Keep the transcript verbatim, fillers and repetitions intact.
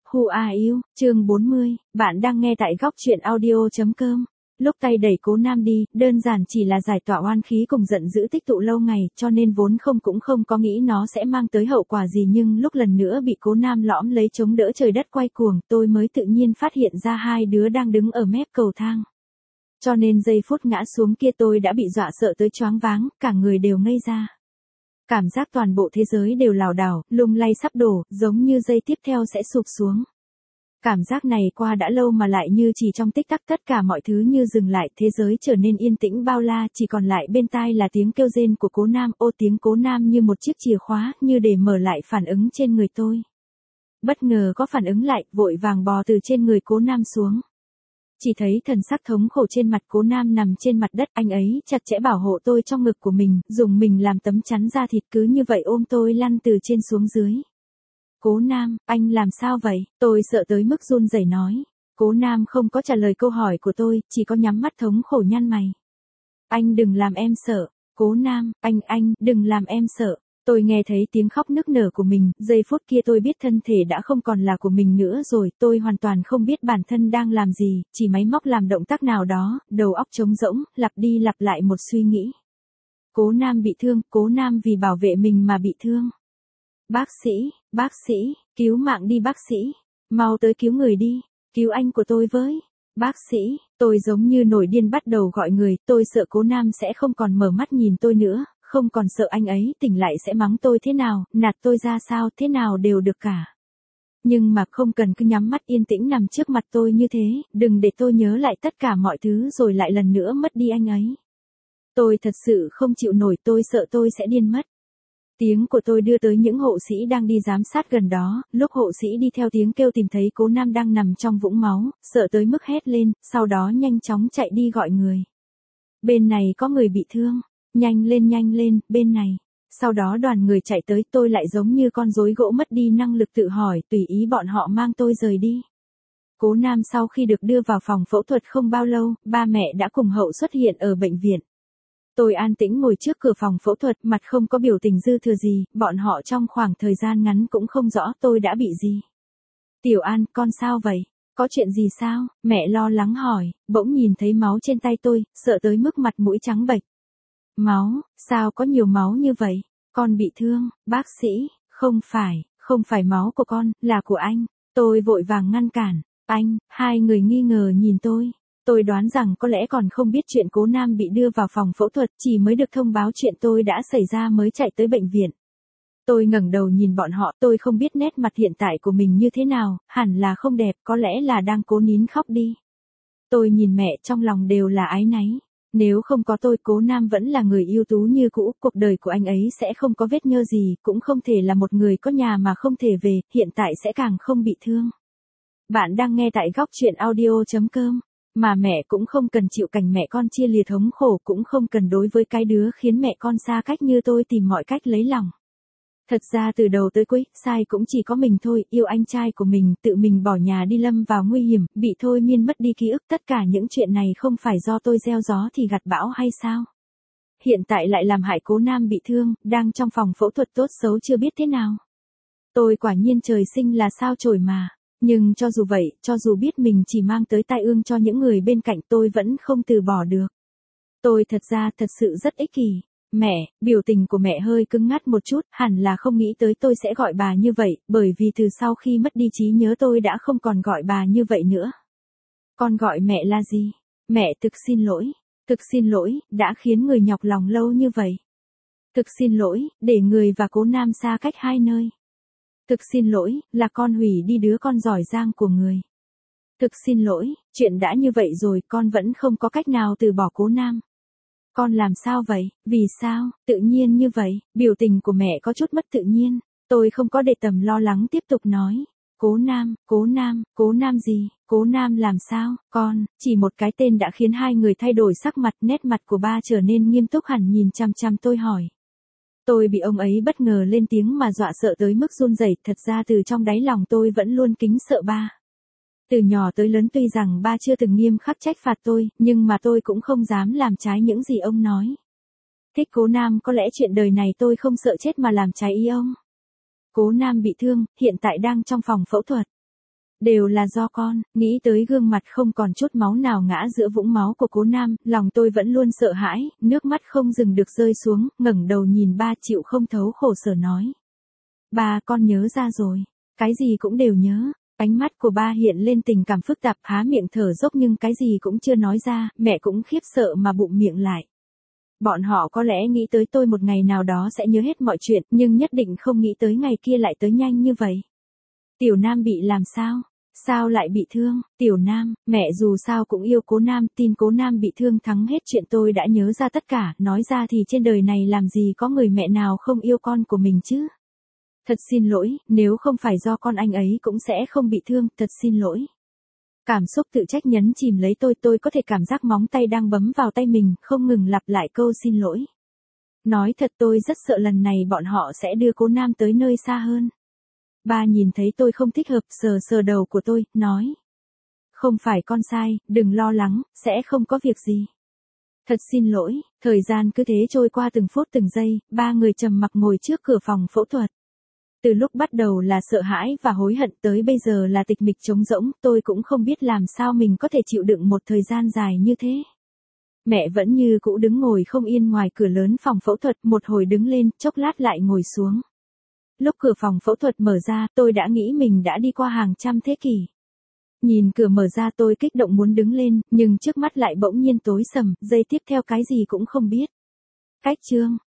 Who are you? Chương bốn mươi, bạn đang nghe tại góc truyện audio chấm com. Lúc tay đẩy Cố Nam đi, đơn giản chỉ là giải tỏa oan khí cùng giận dữ tích tụ lâu ngày, cho nên vốn không cũng không có nghĩ nó sẽ mang tới hậu quả gì, nhưng lúc lần nữa bị Cố Nam lõm lấy chống đỡ trời đất quay cuồng, tôi mới tự nhiên phát hiện ra hai đứa đang đứng ở mép cầu thang. Cho nên giây phút ngã xuống kia tôi đã bị dọa sợ tới choáng váng, cả người đều ngây ra. Cảm giác toàn bộ thế giới đều lảo đảo, lung lay sắp đổ, giống như giây tiếp theo sẽ sụp xuống. Cảm giác này qua đã lâu mà lại như chỉ trong tích tắc tất cả mọi thứ như dừng lại, thế giới trở nên yên tĩnh bao la, chỉ còn lại bên tai là tiếng kêu rên của Cố Nam, ô tiếng Cố Nam như một chiếc chìa khóa, như để mở lại phản ứng trên người tôi. Bất ngờ có phản ứng lại, vội vàng bò từ trên người Cố Nam xuống. Chỉ thấy thần sắc thống khổ trên mặt Cố Nam nằm trên mặt đất, anh ấy chặt chẽ bảo hộ tôi trong ngực của mình, dùng mình làm tấm chắn da thịt, cứ như vậy ôm tôi lăn từ trên xuống dưới. Cố Nam, anh làm sao vậy? Tôi sợ tới mức run rẩy nói. Cố Nam không có trả lời câu hỏi của tôi, chỉ có nhắm mắt thống khổ nhăn mày. Anh đừng làm em sợ. Cố Nam, anh, anh, đừng làm em sợ. Tôi nghe thấy tiếng khóc nức nở của mình, giây phút kia tôi biết thân thể đã không còn là của mình nữa rồi, tôi hoàn toàn không biết bản thân đang làm gì, chỉ máy móc làm động tác nào đó, đầu óc trống rỗng, lặp đi lặp lại một suy nghĩ. Cố Nam bị thương, Cố Nam vì bảo vệ mình mà bị thương. Bác sĩ, bác sĩ, cứu mạng đi bác sĩ, mau tới cứu người đi, cứu anh của tôi với. Bác sĩ, tôi giống như nổi điên bắt đầu gọi người, tôi sợ Cố Nam sẽ không còn mở mắt nhìn tôi nữa, không còn sợ anh ấy tỉnh lại sẽ mắng tôi thế nào, nạt tôi ra sao, thế nào đều được cả. Nhưng mà không cần cứ nhắm mắt yên tĩnh nằm trước mặt tôi như thế, đừng để tôi nhớ lại tất cả mọi thứ rồi lại lần nữa mất đi anh ấy. Tôi thật sự không chịu nổi, tôi sợ tôi sẽ điên mất. Tiếng của tôi đưa tới những hộ sĩ đang đi giám sát gần đó, lúc hộ sĩ đi theo tiếng kêu tìm thấy Cố Nam đang nằm trong vũng máu, sợ tới mức hét lên, sau đó nhanh chóng chạy đi gọi người. Bên này có người bị thương, nhanh lên nhanh lên, bên này. Sau đó đoàn người chạy tới, tôi lại giống như con rối gỗ mất đi năng lực tự hỏi, tùy ý bọn họ mang tôi rời đi. Cố Nam sau khi được đưa vào phòng phẫu thuật không bao lâu, ba mẹ đã cùng Hậu xuất hiện ở bệnh viện. Tôi an tĩnh ngồi trước cửa phòng phẫu thuật, mặt không có biểu tình dư thừa gì, bọn họ trong khoảng thời gian ngắn cũng không rõ tôi đã bị gì. Tiểu An, con sao vậy? Có chuyện gì sao? Mẹ lo lắng hỏi, bỗng nhìn thấy máu trên tay tôi, sợ tới mức mặt mũi trắng bệch. Máu, sao có nhiều máu như vậy? Con bị thương, bác sĩ, không phải, không phải máu của con, là của anh. Tôi vội vàng ngăn cản, anh, hai người nghi ngờ nhìn tôi. Tôi đoán rằng có lẽ còn không biết chuyện Cố Nam bị đưa vào phòng phẫu thuật, chỉ mới được thông báo chuyện tôi đã xảy ra mới chạy tới bệnh viện. Tôi ngẩng đầu nhìn bọn họ, tôi không biết nét mặt hiện tại của mình như thế nào, hẳn là không đẹp, có lẽ là đang cố nín khóc đi. Tôi nhìn mẹ trong lòng đều là áy náy. Nếu không có tôi, Cố Nam vẫn là người ưu tú như cũ, cuộc đời của anh ấy sẽ không có vết nhơ gì, cũng không thể là một người có nhà mà không thể về, hiện tại sẽ càng không bị thương. Bạn đang nghe tại góc truyện audio chấm com. Mà mẹ cũng không cần chịu cảnh mẹ con chia lìa thống khổ, cũng không cần đối với cái đứa khiến mẹ con xa cách như tôi tìm mọi cách lấy lòng. Thật ra từ đầu tới cuối, sai cũng chỉ có mình thôi, yêu anh trai của mình, tự mình bỏ nhà đi lâm vào nguy hiểm, bị thôi miên mất đi ký ức, tất cả những chuyện này không phải do tôi gieo gió thì gặt bão hay sao? Hiện tại lại làm hại Cố Nam bị thương, đang trong phòng phẫu thuật tốt xấu chưa biết thế nào. Tôi quả nhiên trời sinh là sao chổi mà. Nhưng cho dù vậy, cho dù biết mình chỉ mang tới tai ương cho những người bên cạnh, tôi vẫn không từ bỏ được. Tôi thật ra thật sự rất ích kỷ. Mẹ, biểu tình của mẹ hơi cứng ngắt một chút, hẳn là không nghĩ tới tôi sẽ gọi bà như vậy, bởi vì từ sau khi mất đi trí nhớ tôi đã không còn gọi bà như vậy nữa. Con gọi mẹ là gì? Mẹ thực xin lỗi, thực xin lỗi, đã khiến người nhọc lòng lâu như vậy. Thực xin lỗi, để người và Cố Nam xa cách hai nơi. Thực xin lỗi, là con hủy đi đứa con giỏi giang của người. Thực xin lỗi, chuyện đã như vậy rồi, con vẫn không có cách nào từ bỏ Cố Nam. Con làm sao vậy, vì sao, tự nhiên như vậy, biểu tình của mẹ có chút mất tự nhiên. Tôi không có để tầm lo lắng tiếp tục nói. Cố Nam, Cố Nam, Cố Nam gì, Cố Nam làm sao, con, chỉ một cái tên đã khiến hai người thay đổi sắc mặt, nét mặt của ba trở nên nghiêm túc hẳn nhìn chăm chăm tôi hỏi. Tôi bị ông ấy bất ngờ lên tiếng mà dọa sợ tới mức run rẩy, thật ra từ trong đáy lòng tôi vẫn luôn kính sợ ba. Từ nhỏ tới lớn tuy rằng ba chưa từng nghiêm khắc trách phạt tôi, nhưng mà tôi cũng không dám làm trái những gì ông nói. Thích Cố Nam, có lẽ chuyện đời này tôi không sợ chết mà làm trái ý ông. Cố Nam bị thương, hiện tại đang trong phòng phẫu thuật. Đều là do con, nghĩ tới gương mặt không còn chút máu nào ngã giữa vũng máu của cố Nam, lòng tôi vẫn luôn sợ hãi, nước mắt không dừng được rơi xuống, ngẩng đầu nhìn ba chịu không thấu khổ sở nói. Ba, con nhớ ra rồi, cái gì cũng đều nhớ. Ánh mắt của ba hiện lên tình cảm phức tạp, há miệng thở dốc nhưng cái gì cũng chưa nói ra, mẹ cũng khiếp sợ mà bụng miệng lại. Bọn họ có lẽ nghĩ tới tôi một ngày nào đó sẽ nhớ hết mọi chuyện, nhưng nhất định không nghĩ tới ngày kia lại tới nhanh như vậy. Tiểu Nam bị làm sao? Sao lại bị thương? Tiểu Nam, mẹ dù sao cũng yêu cố Nam, tin cố Nam bị thương thắng hết chuyện tôi đã nhớ ra tất cả, nói ra thì trên đời này làm gì có người mẹ nào không yêu con của mình chứ? Thật xin lỗi, nếu không phải do con anh ấy cũng sẽ không bị thương, thật xin lỗi. Cảm xúc tự trách nhấn chìm lấy tôi, tôi có thể cảm giác móng tay đang bấm vào tay mình, không ngừng lặp lại câu xin lỗi. Nói thật tôi rất sợ lần này bọn họ sẽ đưa cố Nam tới nơi xa hơn. Ba nhìn thấy tôi không thích hợp, sờ sờ đầu của tôi, nói. Không phải con sai, đừng lo lắng, sẽ không có việc gì. Thật xin lỗi, thời gian cứ thế trôi qua từng phút từng giây, ba người trầm mặc ngồi trước cửa phòng phẫu thuật. Từ lúc bắt đầu là sợ hãi và hối hận tới bây giờ là tịch mịch trống rỗng, tôi cũng không biết làm sao mình có thể chịu đựng một thời gian dài như thế. Mẹ vẫn như cũ đứng ngồi không yên ngoài cửa lớn phòng phẫu thuật, một hồi đứng lên, chốc lát lại ngồi xuống. Lúc cửa phòng phẫu thuật mở ra, tôi đã nghĩ mình đã đi qua hàng trăm thế kỷ. Nhìn cửa mở ra tôi kích động muốn đứng lên, nhưng trước mắt lại bỗng nhiên tối sầm, giây tiếp theo cái gì cũng không biết. Cách chương